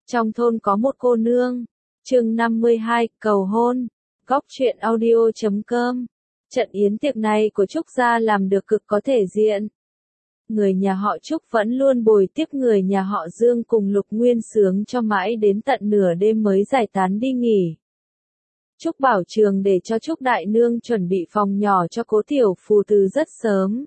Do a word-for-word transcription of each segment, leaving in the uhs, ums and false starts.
Trong thôn có một cô nương. Chương năm mươi hai, cầu hôn. Góc truyện audio chấm com. Trận yến tiệc này của Trúc gia làm được cực có thể diện. Người nhà họ Trúc vẫn luôn bồi tiếp người nhà họ Dương cùng Lục Nguyên Sướng cho mãi đến tận nửa đêm mới giải tán đi nghỉ. Trúc Bảo Trường để cho Trúc Đại Nương chuẩn bị phòng nhỏ cho Cố Tiểu Phù từ rất sớm.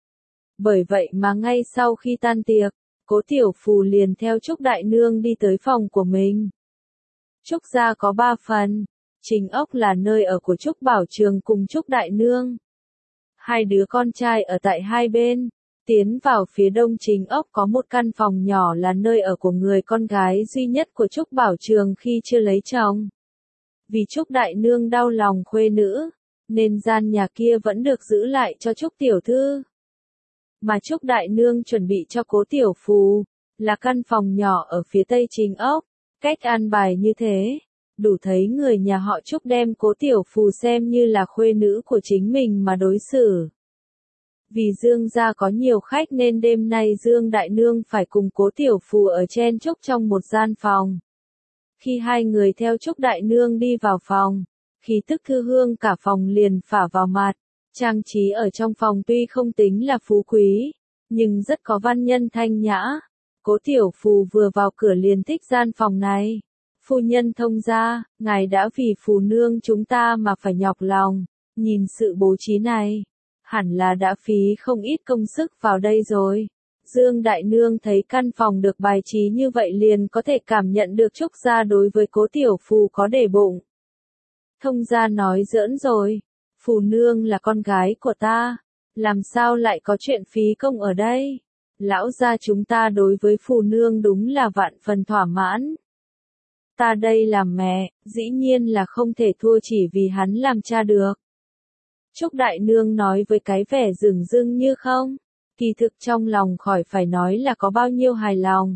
Bởi vậy mà ngay sau khi tan tiệc, Cố Tiểu Phù liền theo Trúc Đại Nương đi tới phòng của mình. Trúc gia có ba phần, chính ốc là nơi ở của Trúc Bảo Trường cùng Trúc Đại Nương. Hai đứa con trai ở tại hai bên, tiến vào phía đông chính ốc có một căn phòng nhỏ là nơi ở của người con gái duy nhất của Trúc Bảo Trường khi chưa lấy chồng. Vì Trúc Đại Nương đau lòng khuê nữ, nên gian nhà kia vẫn được giữ lại cho Trúc Tiểu Thư. Mà Trúc Đại Nương chuẩn bị cho Cố Tiểu Phù, là căn phòng nhỏ ở phía tây chính ốc. Cách an bài như thế, đủ thấy người nhà họ Trúc đem Cố Tiểu Phù xem như là khuê nữ của chính mình mà đối xử. Vì Dương gia có nhiều khách nên đêm nay Dương Đại Nương phải cùng Cố Tiểu Phù ở chen chúc trong một gian phòng. Khi hai người theo Trúc Đại Nương đi vào phòng, khí tức thư hương cả phòng liền phả vào mặt. Trang trí ở trong phòng tuy không tính là phú quý, nhưng rất có văn nhân thanh nhã. Cố Tiểu Phù vừa vào cửa liền thích gian phòng này. Phu nhân thông gia, ngài đã vì phù nương chúng ta mà phải nhọc lòng. Nhìn sự bố trí này, hẳn là đã phí không ít công sức vào đây rồi. Dương Đại Nương thấy căn phòng được bài trí như vậy liền có thể cảm nhận được Trúc gia đối với Cố Tiểu Phù có để bụng. Thông gia nói giỡn rồi, phù nương là con gái của ta, làm sao lại có chuyện phí công ở đây? Lão gia chúng ta đối với phù nương đúng là vạn phần thỏa mãn. Ta đây làm mẹ, dĩ nhiên là không thể thua chỉ vì hắn làm cha được. Trúc Đại Nương nói với cái vẻ dửng dưng như không, kỳ thực trong lòng khỏi phải nói là có bao nhiêu hài lòng.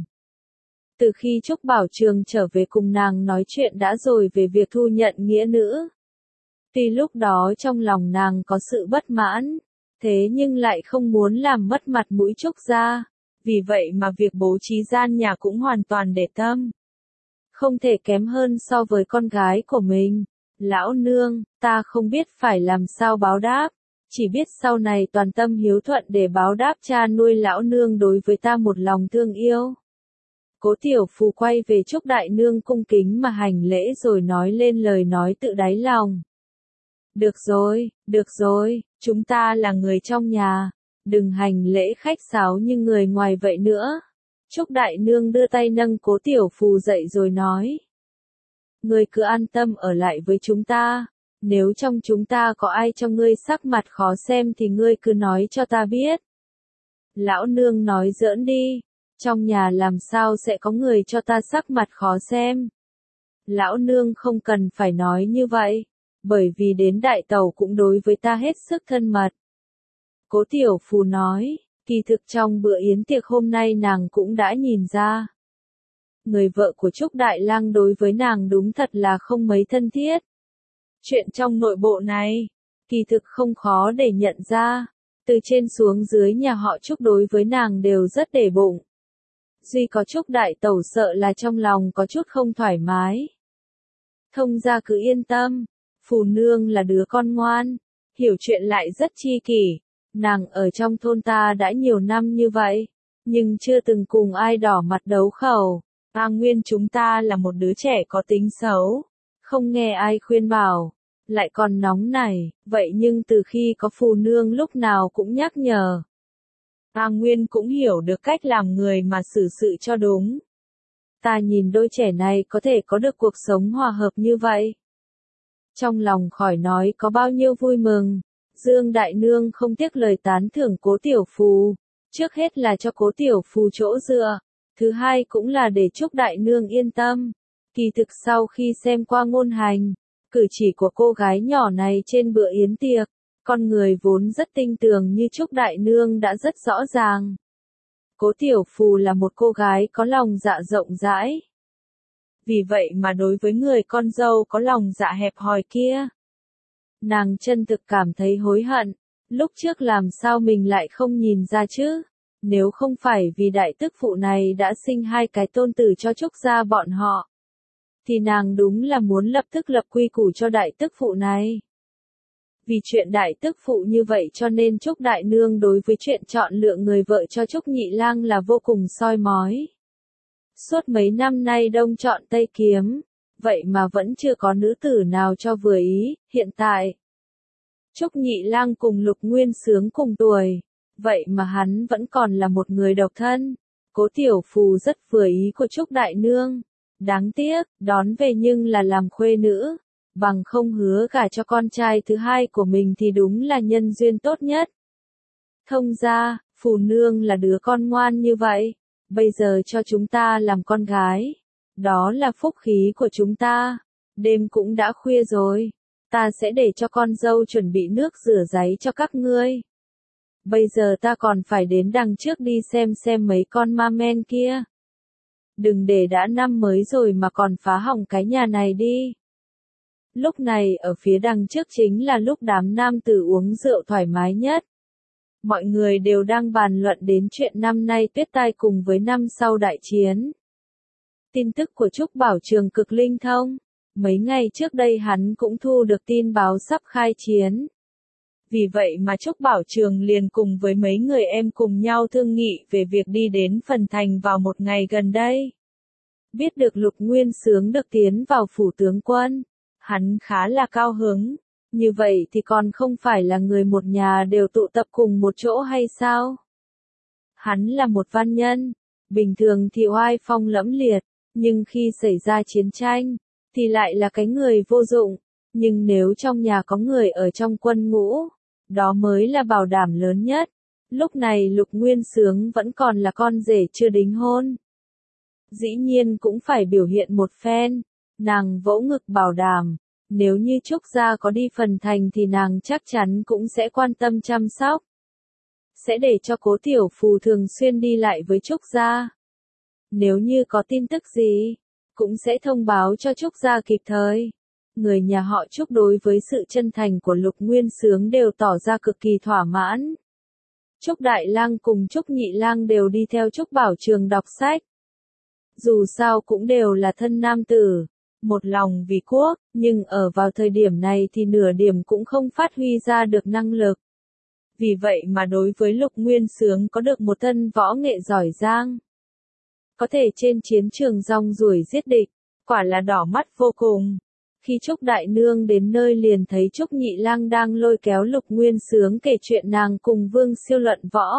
Từ khi Trúc Bảo Trường trở về cùng nàng nói chuyện đã rồi về việc thu nhận nghĩa nữ. Tuy lúc đó trong lòng nàng có sự bất mãn, thế nhưng lại không muốn làm mất mặt mũi Trúc gia, vì vậy mà việc bố trí gian nhà cũng hoàn toàn để tâm. Không thể kém hơn so với con gái của mình. Lão nương, ta không biết phải làm sao báo đáp, chỉ biết sau này toàn tâm hiếu thuận để báo đáp cha nuôi lão nương đối với ta một lòng thương yêu. Cố Tiểu Phù quay về Trúc Đại Nương cung kính mà hành lễ rồi nói lên lời nói tự đáy lòng. Được rồi, được rồi, chúng ta là người trong nhà, đừng hành lễ khách sáo như người ngoài vậy nữa. Trúc Đại Nương đưa tay nâng Cố Tiểu Phù dậy rồi nói. Ngươi cứ an tâm ở lại với chúng ta, nếu trong chúng ta có ai cho ngươi sắc mặt khó xem thì ngươi cứ nói cho ta biết. Lão nương nói giỡn đi, trong nhà làm sao sẽ có người cho ta sắc mặt khó xem. Lão nương không cần phải nói như vậy, bởi vì đến đại tẩu cũng đối với ta hết sức thân mật. Cố Tiểu Phù nói, kỳ thực trong bữa yến tiệc hôm nay nàng cũng đã nhìn ra. Người vợ của Trúc Đại Lang đối với nàng đúng thật là không mấy thân thiết. Chuyện trong nội bộ này, kỳ thực không khó để nhận ra, từ trên xuống dưới nhà họ Trúc đối với nàng đều rất để bụng. Duy có Trúc Đại Tẩu sợ là trong lòng có chút không thoải mái. Thông gia cứ yên tâm, phù nương là đứa con ngoan, hiểu chuyện lại rất chi kỷ, nàng ở trong thôn ta đã nhiều năm như vậy, nhưng chưa từng cùng ai đỏ mặt đấu khẩu. A Nguyên chúng ta là một đứa trẻ có tính xấu, không nghe ai khuyên bảo, lại còn nóng nảy, vậy nhưng từ khi có phù nương lúc nào cũng nhắc nhở. A Nguyên cũng hiểu được cách làm người mà xử sự cho đúng. Ta nhìn đôi trẻ này có thể có được cuộc sống hòa hợp như vậy. Trong lòng khỏi nói có bao nhiêu vui mừng, Dương Đại Nương không tiếc lời tán thưởng Cố Tiểu Phù, trước hết là cho Cố Tiểu Phù chỗ dựa. Thứ hai cũng là để Trúc Đại Nương yên tâm. Kỳ thực sau khi xem qua ngôn hành, cử chỉ của cô gái nhỏ này trên bữa yến tiệc, con người vốn rất tinh tường như Trúc Đại Nương đã rất rõ ràng. Cố Tiểu Phù là một cô gái có lòng dạ rộng rãi. Vì vậy mà đối với người con dâu có lòng dạ hẹp hòi kia, nàng chân thực cảm thấy hối hận, lúc trước làm sao mình lại không nhìn ra chứ. Nếu không phải vì đại tức phụ này đã sinh hai cái tôn tử cho Trúc gia bọn họ, thì nàng đúng là muốn lập tức lập quy củ cho đại tức phụ này. Vì chuyện đại tức phụ như vậy cho nên Trúc Đại Nương đối với chuyện chọn lựa người vợ cho Trúc Nhị Lang là vô cùng soi mói. Suốt mấy năm nay đông chọn tây kiếm, vậy mà vẫn chưa có nữ tử nào cho vừa ý, hiện tại. Trúc Nhị Lang cùng Lục Nguyên Xướng cùng tuổi, vậy mà hắn vẫn còn là một người độc thân. Cố Tiểu Phù rất vừa ý của Trúc Đại Nương. Đáng tiếc, đón về nhưng là làm khuê nữ, bằng không hứa gả cho con trai thứ hai của mình thì đúng là nhân duyên tốt nhất. Thông ra, Phù Nương là đứa con ngoan như vậy, bây giờ cho chúng ta làm con gái. Đó là phúc khí của chúng ta. Đêm cũng đã khuya rồi, ta sẽ để cho con dâu chuẩn bị nước rửa ráy cho các ngươi. Bây giờ ta còn phải đến đằng trước đi xem xem mấy con ma men kia. Đừng để đã năm mới rồi mà còn phá hỏng cái nhà này đi. Lúc này ở phía đằng trước chính là lúc đám nam tử uống rượu thoải mái nhất. Mọi người đều đang bàn luận đến chuyện năm nay tuyết tai cùng với năm sau đại chiến. Tin tức của Trúc Bảo Trường cực linh thông. Mấy ngày trước đây hắn cũng thu được tin báo sắp khai chiến. Vì vậy mà Trúc Bảo Trường liền cùng với mấy người em cùng nhau thương nghị về việc đi đến Phần Thành vào một ngày gần đây. Biết được Lục Nguyên Xướng được tiến vào phủ tướng quân, hắn khá là cao hứng. Như vậy thì còn không phải là người một nhà đều tụ tập cùng một chỗ hay sao? Hắn là một văn nhân, bình thường thì oai phong lẫm liệt, nhưng khi xảy ra chiến tranh, thì lại là cái người vô dụng. Nhưng nếu trong nhà có người ở trong quân ngũ, đó mới là bảo đảm lớn nhất. Lúc này Lục Nguyên Xướng vẫn còn là con rể chưa đính hôn. Dĩ nhiên cũng phải biểu hiện một phen. Nàng vỗ ngực bảo đảm, nếu như Trúc gia có đi Phần Thành thì nàng chắc chắn cũng sẽ quan tâm chăm sóc. Sẽ để cho Cố Tiểu Phù thường xuyên đi lại với Trúc gia. Nếu như có tin tức gì, cũng sẽ thông báo cho Trúc gia kịp thời. Người nhà họ Trúc đối với sự chân thành của Lục Nguyên Xướng đều tỏ ra cực kỳ thỏa mãn. Trúc Đại Lang cùng Trúc Nhị Lang đều đi theo Trúc Bảo Trường đọc sách. Dù sao cũng đều là thân nam tử, một lòng vì quốc, nhưng ở vào thời điểm này thì nửa điểm cũng không phát huy ra được năng lực. Vì vậy mà đối với Lục Nguyên Xướng có được một thân võ nghệ giỏi giang, có thể trên chiến trường rong ruổi giết địch, quả là đỏ mắt vô cùng. Khi Trúc Đại Nương đến nơi liền thấy Trúc Nhị Lang đang lôi kéo Lục Nguyên Xướng kể chuyện nàng cùng Vương Siêu luận võ.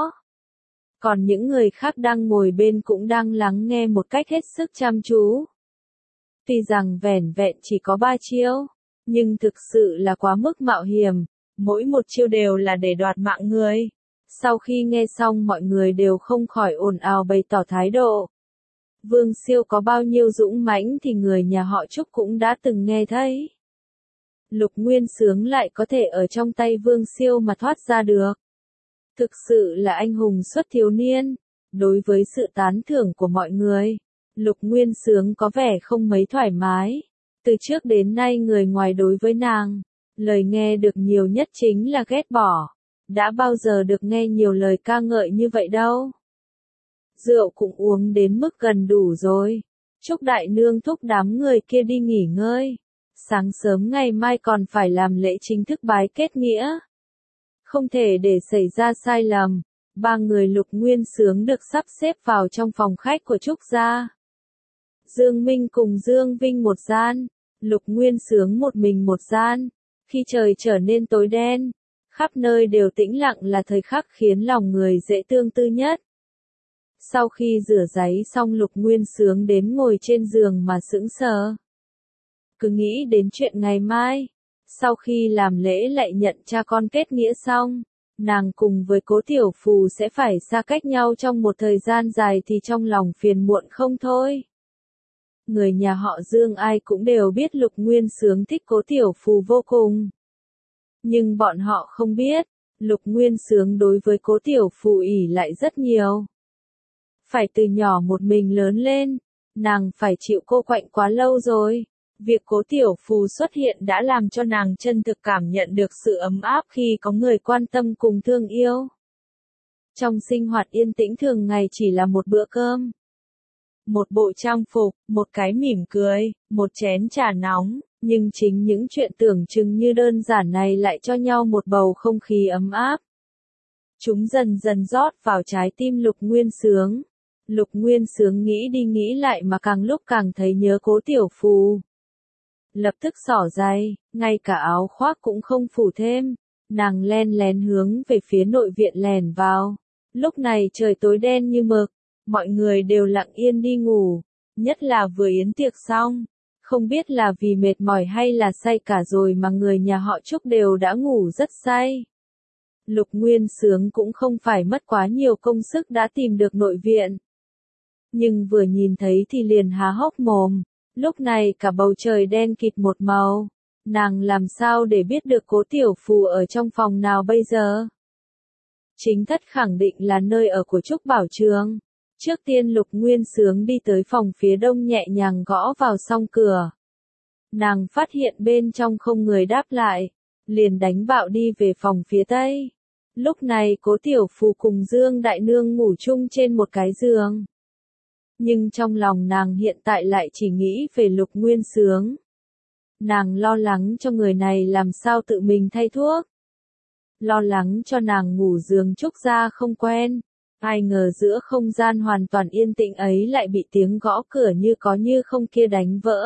Còn những người khác đang ngồi bên cũng đang lắng nghe một cách hết sức chăm chú. Tuy rằng vẻn vẹn chỉ có ba chiêu, nhưng thực sự là quá mức mạo hiểm, mỗi một chiêu đều là để đoạt mạng người. Sau khi nghe xong mọi người đều không khỏi ồn ào bày tỏ thái độ. Vương Siêu có bao nhiêu dũng mãnh thì người nhà họ Trúc cũng đã từng nghe thấy. Lục Nguyên Xướng lại có thể ở trong tay Vương Siêu mà thoát ra được. Thực sự là anh hùng xuất thiếu niên. Đối với sự tán thưởng của mọi người, Lục Nguyên Xướng có vẻ không mấy thoải mái. Từ trước đến nay người ngoài đối với nàng, lời nghe được nhiều nhất chính là ghét bỏ. Đã bao giờ được nghe nhiều lời ca ngợi như vậy đâu. Rượu cũng uống đến mức gần đủ rồi. Trúc Đại Nương thúc đám người kia đi nghỉ ngơi. Sáng sớm ngày mai còn phải làm lễ chính thức bái kết nghĩa. Không thể để xảy ra sai lầm. Ba người Lục Nguyên Xướng được sắp xếp vào trong phòng khách của Trúc gia. Dương Minh cùng Dương Vinh một gian, Lục Nguyên Xướng một mình một gian. Khi trời trở nên tối đen, khắp nơi đều tĩnh lặng là thời khắc khiến lòng người dễ tương tư nhất. Sau khi rửa ráy xong Lục Nguyên Xướng đến ngồi trên giường mà sững sờ. Cứ nghĩ đến chuyện ngày mai, sau khi làm lễ lại nhận cha con kết nghĩa xong, nàng cùng với Cố Tiểu Phù sẽ phải xa cách nhau trong một thời gian dài thì trong lòng phiền muộn không thôi. Người nhà họ Dương ai cũng đều biết Lục Nguyên Xướng thích Cố Tiểu Phù vô cùng. Nhưng bọn họ không biết, Lục Nguyên Xướng đối với Cố Tiểu Phù ỷ lại rất nhiều. Phải từ nhỏ một mình lớn lên, nàng phải chịu cô quạnh quá lâu rồi. Việc Cố Tiểu Phù xuất hiện đã làm cho nàng chân thực cảm nhận được sự ấm áp khi có người quan tâm cùng thương yêu. Trong sinh hoạt yên tĩnh thường ngày chỉ là một bữa cơm, một bộ trang phục, một cái mỉm cười, một chén trà nóng, nhưng chính những chuyện tưởng chừng như đơn giản này lại cho nhau một bầu không khí ấm áp. Chúng dần dần rót vào trái tim Lục Nguyên Xướng. Lục Nguyên Xướng nghĩ đi nghĩ lại mà càng lúc càng thấy nhớ Cố Tiểu Phù. Lập tức xỏ giày, ngay cả áo khoác cũng không phủ thêm, nàng len lén hướng về phía nội viện lèn vào. Lúc này trời tối đen như mực, mọi người đều lặng yên đi ngủ, nhất là vừa yến tiệc xong. Không biết là vì mệt mỏi hay là say cả rồi mà người nhà họ Trúc đều đã ngủ rất say. Lục Nguyên Xướng cũng không phải mất quá nhiều công sức đã tìm được nội viện. Nhưng vừa nhìn thấy thì liền há hốc mồm, lúc này cả bầu trời đen kịt một màu, nàng làm sao để biết được Cố Tiểu Phù ở trong phòng nào bây giờ? Chính thất khẳng định là nơi ở của Trúc Bảo Trường. Trước tiên Lục Nguyên Xướng đi tới phòng phía đông nhẹ nhàng gõ vào song cửa. Nàng phát hiện bên trong không người đáp lại, liền đánh bạo đi về phòng phía tây. Lúc này Cố Tiểu Phù cùng Dương Đại Nương ngủ chung trên một cái giường. Nhưng trong lòng nàng hiện tại lại chỉ nghĩ về Lục Nguyên Xướng. Nàng lo lắng cho người này làm sao tự mình thay thuốc. Lo lắng cho nàng ngủ giường Trúc gia không quen. Ai ngờ giữa không gian hoàn toàn yên tĩnh ấy lại bị tiếng gõ cửa như có như không kia đánh vỡ.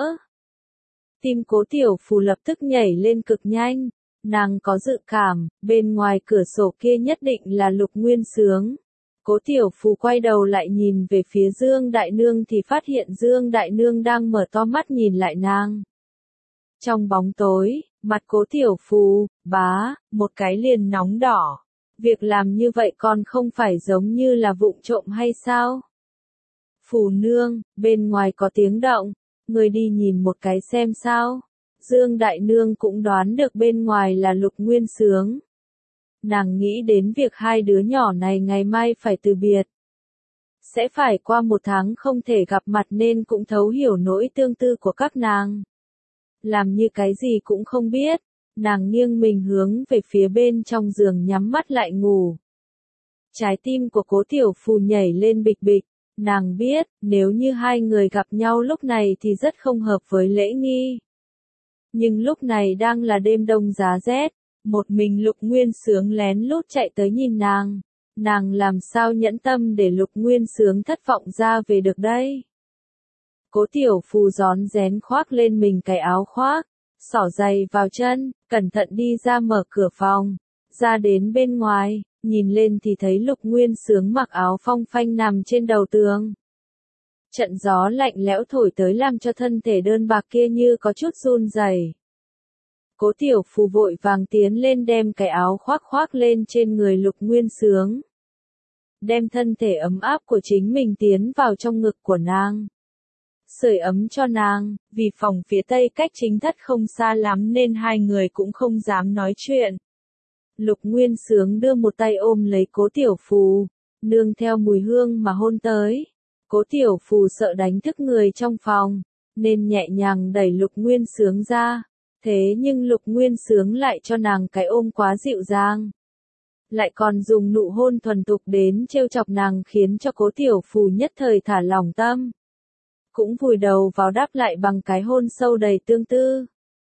Tim Cố Tiểu Phù lập tức nhảy lên cực nhanh. Nàng có dự cảm, bên ngoài cửa sổ kia nhất định là Lục Nguyên Xướng. Cố Tiểu Phù quay đầu lại nhìn về phía Dương Đại Nương thì phát hiện Dương Đại Nương đang mở to mắt nhìn lại nàng. Trong bóng tối, mặt Cố Tiểu Phù, bá, một cái liền nóng đỏ. Việc làm như vậy còn không phải giống như là vụng trộm hay sao? Phù nương, bên ngoài có tiếng động, người đi nhìn một cái xem sao. Dương Đại Nương cũng đoán được bên ngoài là Lục Nguyên Xướng. Nàng nghĩ đến việc hai đứa nhỏ này ngày mai phải từ biệt. Sẽ phải qua một tháng không thể gặp mặt nên cũng thấu hiểu nỗi tương tư của các nàng. Làm như cái gì cũng không biết, nàng nghiêng mình hướng về phía bên trong giường nhắm mắt lại ngủ. Trái tim của Cố Tiểu Phù nhảy lên bịch bịch, nàng biết, nếu như hai người gặp nhau lúc này thì rất không hợp với lễ nghi. Nhưng lúc này đang là đêm đông giá rét, một mình Lục Nguyên Xướng lén lút chạy tới nhìn nàng. Nàng làm sao nhẫn tâm để Lục Nguyên Xướng thất vọng ra về được đây? Cố Tiểu Phù rón rén khoác lên mình cái áo khoác, xỏ giày vào chân, cẩn thận đi ra mở cửa phòng. Ra đến bên ngoài, nhìn lên thì thấy Lục Nguyên Xướng mặc áo phong phanh nằm trên đầu tường. Trận gió lạnh lẽo thổi tới làm cho thân thể đơn bạc kia như có chút run rẩy. Cố Tiểu Phù vội vàng tiến lên đem cái áo khoác khoác lên trên người Lục Nguyên Xướng. Đem thân thể ấm áp của chính mình tiến vào trong ngực của nàng. Sưởi ấm cho nàng, vì phòng phía tây cách chính thất không xa lắm nên hai người cũng không dám nói chuyện. Lục Nguyên Xướng đưa một tay ôm lấy Cố Tiểu Phù, nương theo mùi hương mà hôn tới. Cố Tiểu Phù sợ đánh thức người trong phòng, nên nhẹ nhàng đẩy Lục Nguyên Xướng ra. Thế nhưng Lục Nguyên Xướng lại cho nàng cái ôm quá dịu dàng. Lại còn dùng nụ hôn thuần tục đến trêu chọc nàng khiến cho Cố Tiểu Phù nhất thời thả lỏng tâm. Cũng vùi đầu vào đáp lại bằng cái hôn sâu đầy tương tư.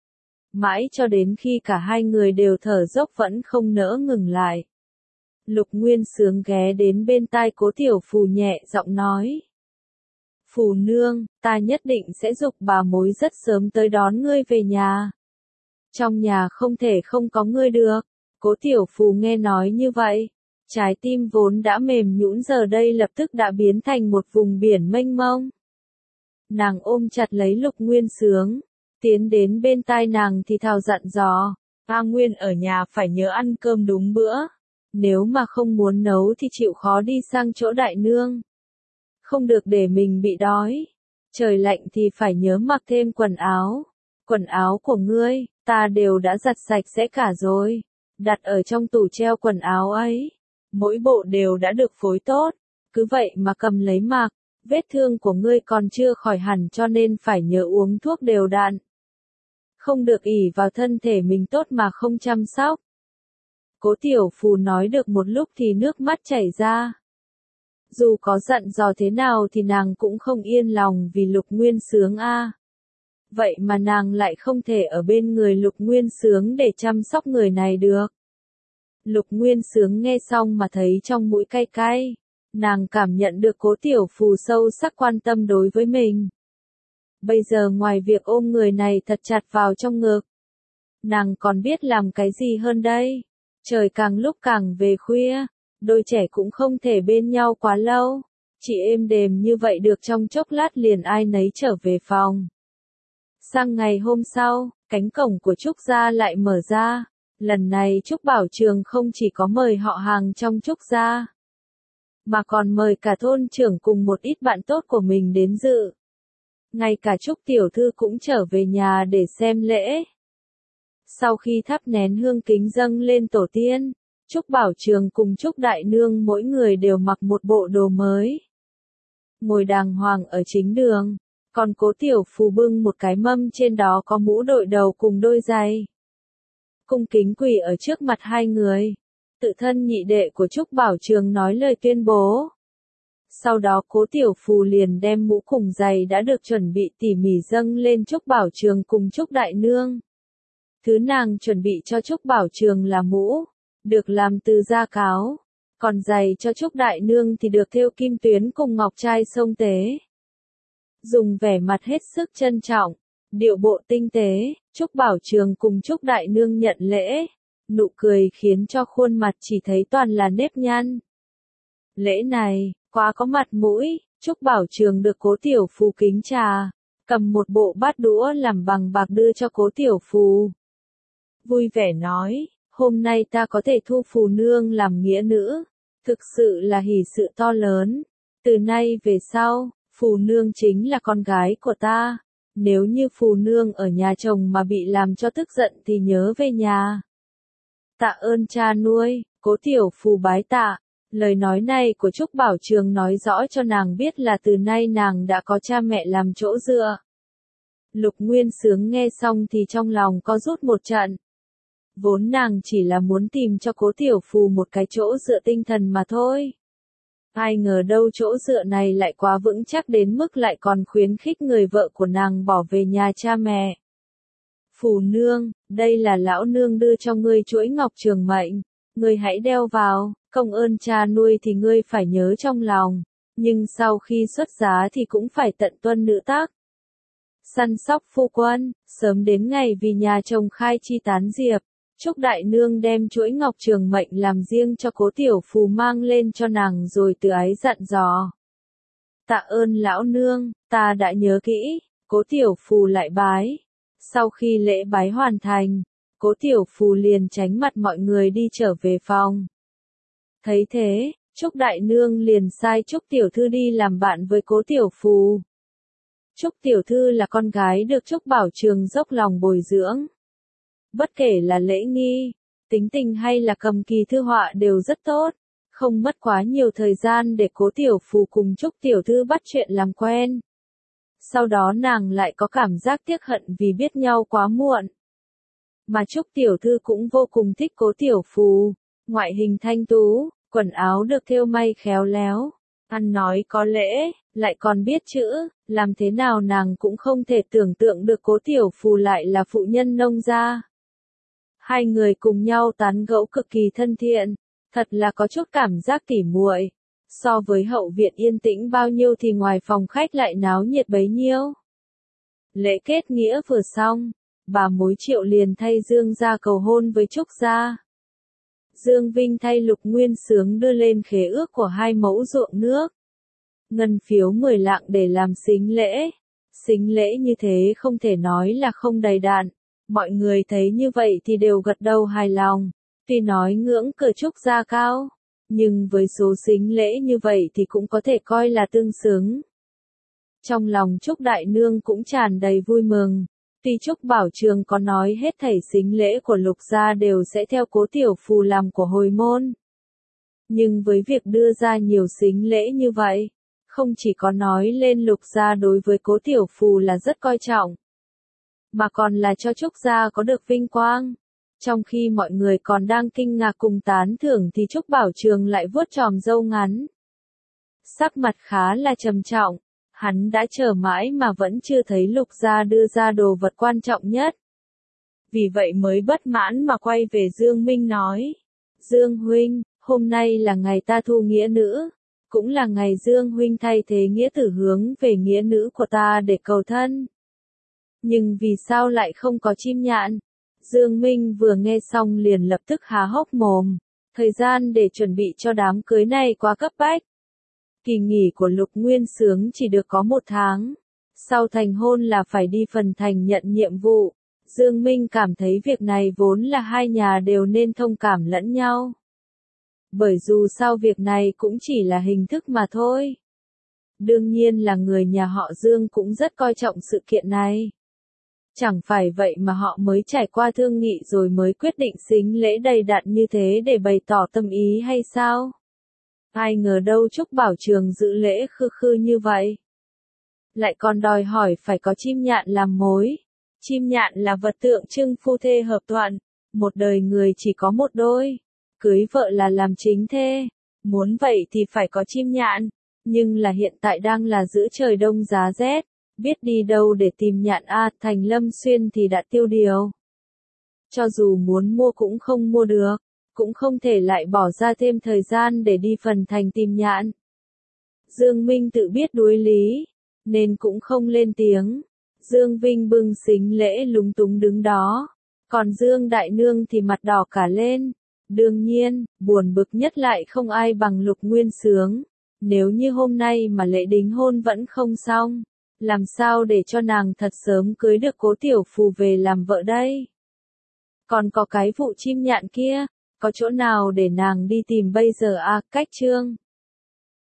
Mãi cho đến khi cả hai người đều thở dốc vẫn không nỡ ngừng lại. Lục Nguyên Xướng ghé đến bên tai Cố Tiểu Phù nhẹ giọng nói. Phù nương, ta nhất định sẽ giục bà mối rất sớm tới đón ngươi về nhà. Trong nhà không thể không có ngươi được. Cố Tiểu Phù nghe nói như vậy, trái tim vốn đã mềm nhũn giờ đây lập tức đã biến thành một vùng biển mênh mông. Nàng ôm chặt lấy Lục Nguyên Xướng, tiến đến bên tai nàng thì thào dặn dò, A Nguyên ở nhà phải nhớ ăn cơm đúng bữa, nếu mà không muốn nấu thì chịu khó đi sang chỗ đại nương. Không được để mình bị đói, trời lạnh thì phải nhớ mặc thêm quần áo, quần áo của ngươi, ta đều đã giặt sạch sẽ cả rồi, đặt ở trong tủ treo quần áo ấy, mỗi bộ đều đã được phối tốt, cứ vậy mà cầm lấy mặc. Vết thương của ngươi còn chưa khỏi hẳn cho nên phải nhớ uống thuốc đều đặn. Không được ỷ vào thân thể mình tốt mà không chăm sóc. Cố Tiểu Phù nói được một lúc thì nước mắt chảy ra. Dù có dặn dò thế nào thì nàng cũng không yên lòng vì Lục Nguyên Xướng a. Vậy mà nàng lại không thể ở bên người Lục Nguyên Xướng để chăm sóc người này được. Lục Nguyên Xướng nghe xong mà thấy trong mũi cay cay. Nàng cảm nhận được Cố Tiểu Phù sâu sắc quan tâm đối với mình. Bây giờ ngoài việc ôm người này thật chặt vào trong ngực, nàng còn biết làm cái gì hơn đây? Trời càng lúc càng về khuya, đôi trẻ cũng không thể bên nhau quá lâu. Chỉ êm đềm như vậy được trong chốc lát liền ai nấy trở về phòng. Sang ngày hôm sau, cánh cổng của Trúc gia lại mở ra. Lần này Trúc Bảo Trường không chỉ có mời họ hàng trong Trúc gia, mà còn mời cả thôn trưởng cùng một ít bạn tốt của mình đến dự. Ngay cả Trúc Tiểu Thư cũng trở về nhà để xem lễ. Sau khi thắp nén hương kính dâng lên tổ tiên, Trúc Bảo Trường cùng Trúc Đại Nương mỗi người đều mặc một bộ đồ mới. Ngồi đàng hoàng ở chính đường, còn Cố Tiểu Phù bưng một cái mâm trên đó có mũ đội đầu cùng đôi giày. Cung kính quỳ ở trước mặt hai người. Tự thân nhị đệ của Trúc Bảo Trường nói lời tuyên bố. Sau đó Cố Tiểu Phù liền đem mũ cùng giày đã được chuẩn bị tỉ mỉ dâng lên Trúc Bảo Trường cùng Trúc Đại Nương. Thứ nàng chuẩn bị cho Trúc Bảo Trường là mũ, được làm từ da cáo, còn giày cho Trúc Đại Nương thì được thêu kim tuyến cùng ngọc trai sông tế. Dùng vẻ mặt hết sức trân trọng, điệu bộ tinh tế, Trúc Bảo Trường cùng Trúc Đại Nương nhận lễ, nụ cười khiến cho khuôn mặt chỉ thấy toàn là nếp nhăn. Lễ này, quá có mặt mũi, Trúc Bảo Trường được Cố Tiểu Phù kính trà, cầm một bộ bát đũa làm bằng bạc đưa cho Cố Tiểu Phù. Vui vẻ nói, hôm nay ta có thể thu Phù Nương làm nghĩa nữ, thực sự là hỷ sự to lớn. Từ nay về sau, Phù Nương chính là con gái của ta. Nếu như Phù Nương ở nhà chồng mà bị làm cho tức giận thì nhớ về nhà. Tạ ơn cha nuôi, Cố Tiểu Phù bái tạ. Lời nói này của Trúc Bảo Trường nói rõ cho nàng biết là từ nay nàng đã có cha mẹ làm chỗ dựa. Lục Nguyên Xướng nghe xong thì trong lòng có rút một trận. Vốn nàng chỉ là muốn tìm cho Cố Tiểu Phù một cái chỗ dựa tinh thần mà thôi. Ai ngờ đâu chỗ dựa này lại quá vững chắc đến mức lại còn khuyến khích người vợ của nàng bỏ về nhà cha mẹ. Phù Nương, đây là lão nương đưa cho ngươi chuỗi ngọc trường mệnh, ngươi hãy đeo vào, công ơn cha nuôi thì ngươi phải nhớ trong lòng, nhưng sau khi xuất giá thì cũng phải tận tuân nữ tắc. Săn sóc phu quân, sớm đến ngày vì nhà chồng khai chi tán diệp, Trúc Đại Nương đem chuỗi ngọc trường mệnh làm riêng cho Cố Tiểu Phù mang lên cho nàng rồi từ ái dặn dò. Tạ ơn lão nương, ta đã nhớ kỹ, Cố Tiểu Phù lại bái. Sau khi lễ bái hoàn thành, Cố Tiểu Phù liền tránh mặt mọi người đi trở về phòng. Thấy thế, Trúc Đại Nương liền sai Trúc Tiểu Thư đi làm bạn với Cố Tiểu Phù. Trúc Tiểu Thư là con gái được Trúc Bảo Trường dốc lòng bồi dưỡng. Bất kể là lễ nghi, tính tình hay là cầm kỳ thư họa đều rất tốt, không mất quá nhiều thời gian để Cố Tiểu Phù cùng Trúc Tiểu Thư bắt chuyện làm quen. Sau đó nàng lại có cảm giác tiếc hận vì biết nhau quá muộn. Mà Trúc Tiểu Thư cũng vô cùng thích Cố Tiểu Phù, ngoại hình thanh tú, quần áo được thêu may khéo léo, ăn nói có lễ, lại còn biết chữ, làm thế nào nàng cũng không thể tưởng tượng được Cố Tiểu Phù lại là phụ nhân nông gia. Hai người cùng nhau tán gẫu cực kỳ thân thiện, thật là có chút cảm giác tỉ muội. So với hậu viện yên tĩnh bao nhiêu thì ngoài phòng khách lại náo nhiệt bấy nhiêu. Lễ kết nghĩa vừa xong, bà mối Triệu liền thay Dương gia cầu hôn với Trúc gia. Dương Vinh thay Lục Nguyên Xướng đưa lên khế ước của hai mẫu ruộng nước. Ngân phiếu mười lạng để làm sính lễ. Sính lễ như thế không thể nói là không đầy đặn. Mọi người thấy như vậy thì đều gật đầu hài lòng. Tuy nói ngưỡng cửa Trúc gia cao, nhưng với số sính lễ như vậy thì cũng có thể coi là tương xứng. Trong lòng Trúc Đại Nương cũng tràn đầy vui mừng. Tuy Trúc Bảo Trường có nói hết thảy sính lễ của Lục gia đều sẽ theo Cố Tiểu Phù làm của hồi môn. Nhưng với việc đưa ra nhiều sính lễ như vậy, không chỉ có nói lên Lục gia đối với Cố Tiểu Phù là rất coi trọng, mà còn là cho Trúc gia có được vinh quang. Trong khi mọi người còn đang kinh ngạc cùng tán thưởng thì Trúc Bảo Trường lại vuốt chòm râu ngắn. Sắc mặt khá là trầm trọng, hắn đã chờ mãi mà vẫn chưa thấy Lục gia đưa ra đồ vật quan trọng nhất. Vì vậy mới bất mãn mà quay về Dương Minh nói. Dương huynh, hôm nay là ngày ta thu nghĩa nữ, cũng là ngày Dương huynh thay thế nghĩa tử hướng về nghĩa nữ của ta để cầu thân. Nhưng vì sao lại không có chim nhạn? Dương Minh vừa nghe xong liền lập tức há hốc mồm, thời gian để chuẩn bị cho đám cưới này quá cấp bách. Kỳ nghỉ của Lục Nguyên Xướng chỉ được có một tháng, sau thành hôn là phải đi phần thành nhận nhiệm vụ. Dương Minh cảm thấy việc này vốn là hai nhà đều nên thông cảm lẫn nhau. Bởi dù sao việc này cũng chỉ là hình thức mà thôi. Đương nhiên là người nhà họ Dương cũng rất coi trọng sự kiện này. Chẳng phải vậy mà họ mới trải qua thương nghị rồi mới quyết định sính lễ đầy đặn như thế để bày tỏ tâm ý hay sao? Ai ngờ đâu Trúc Bảo Trường dự lễ khư khư như vậy. Lại còn đòi hỏi phải có chim nhạn làm mối. Chim nhạn là vật tượng trưng phu thê hợp thuận, một đời người chỉ có một đôi, cưới vợ là làm chính thê, muốn vậy thì phải có chim nhạn, nhưng là hiện tại đang là giữa trời đông giá rét, biết đi đâu để tìm nhạn a, thành Lâm Xuyên thì đã tiêu điều. Cho dù muốn mua cũng không mua được, cũng không thể lại bỏ ra thêm thời gian để đi phần thành tìm nhạn. Dương Minh tự biết đối lý, nên cũng không lên tiếng. Dương Vinh bưng sính lễ lúng túng đứng đó, còn Dương Đại Nương thì mặt đỏ cả lên. Đương nhiên, buồn bực nhất lại không ai bằng Lục Nguyên Xướng. Nếu như hôm nay mà lễ đính hôn vẫn không xong, làm sao để cho nàng thật sớm cưới được Cố Tiểu Phù về làm vợ đây? Còn có cái vụ chim nhạn kia, có chỗ nào để nàng đi tìm bây giờ à? Cách chương